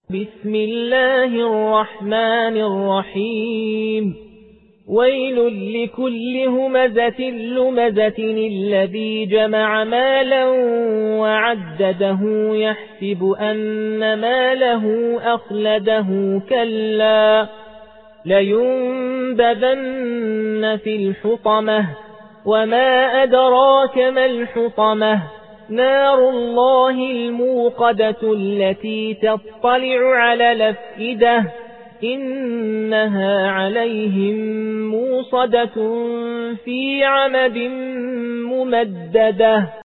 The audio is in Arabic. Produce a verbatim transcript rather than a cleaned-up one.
بسم الله الرحمن الرحيم ويل لكل همزة لمزة الذي جمع مالا وعدده يحسب أن ماله أخلده كلا لينبذن في الحطمة وما أدراك ما الحطمة نار الله الموقدة التي تطلع على الأفئدة إنها عليهم موصدة في عمد ممددة.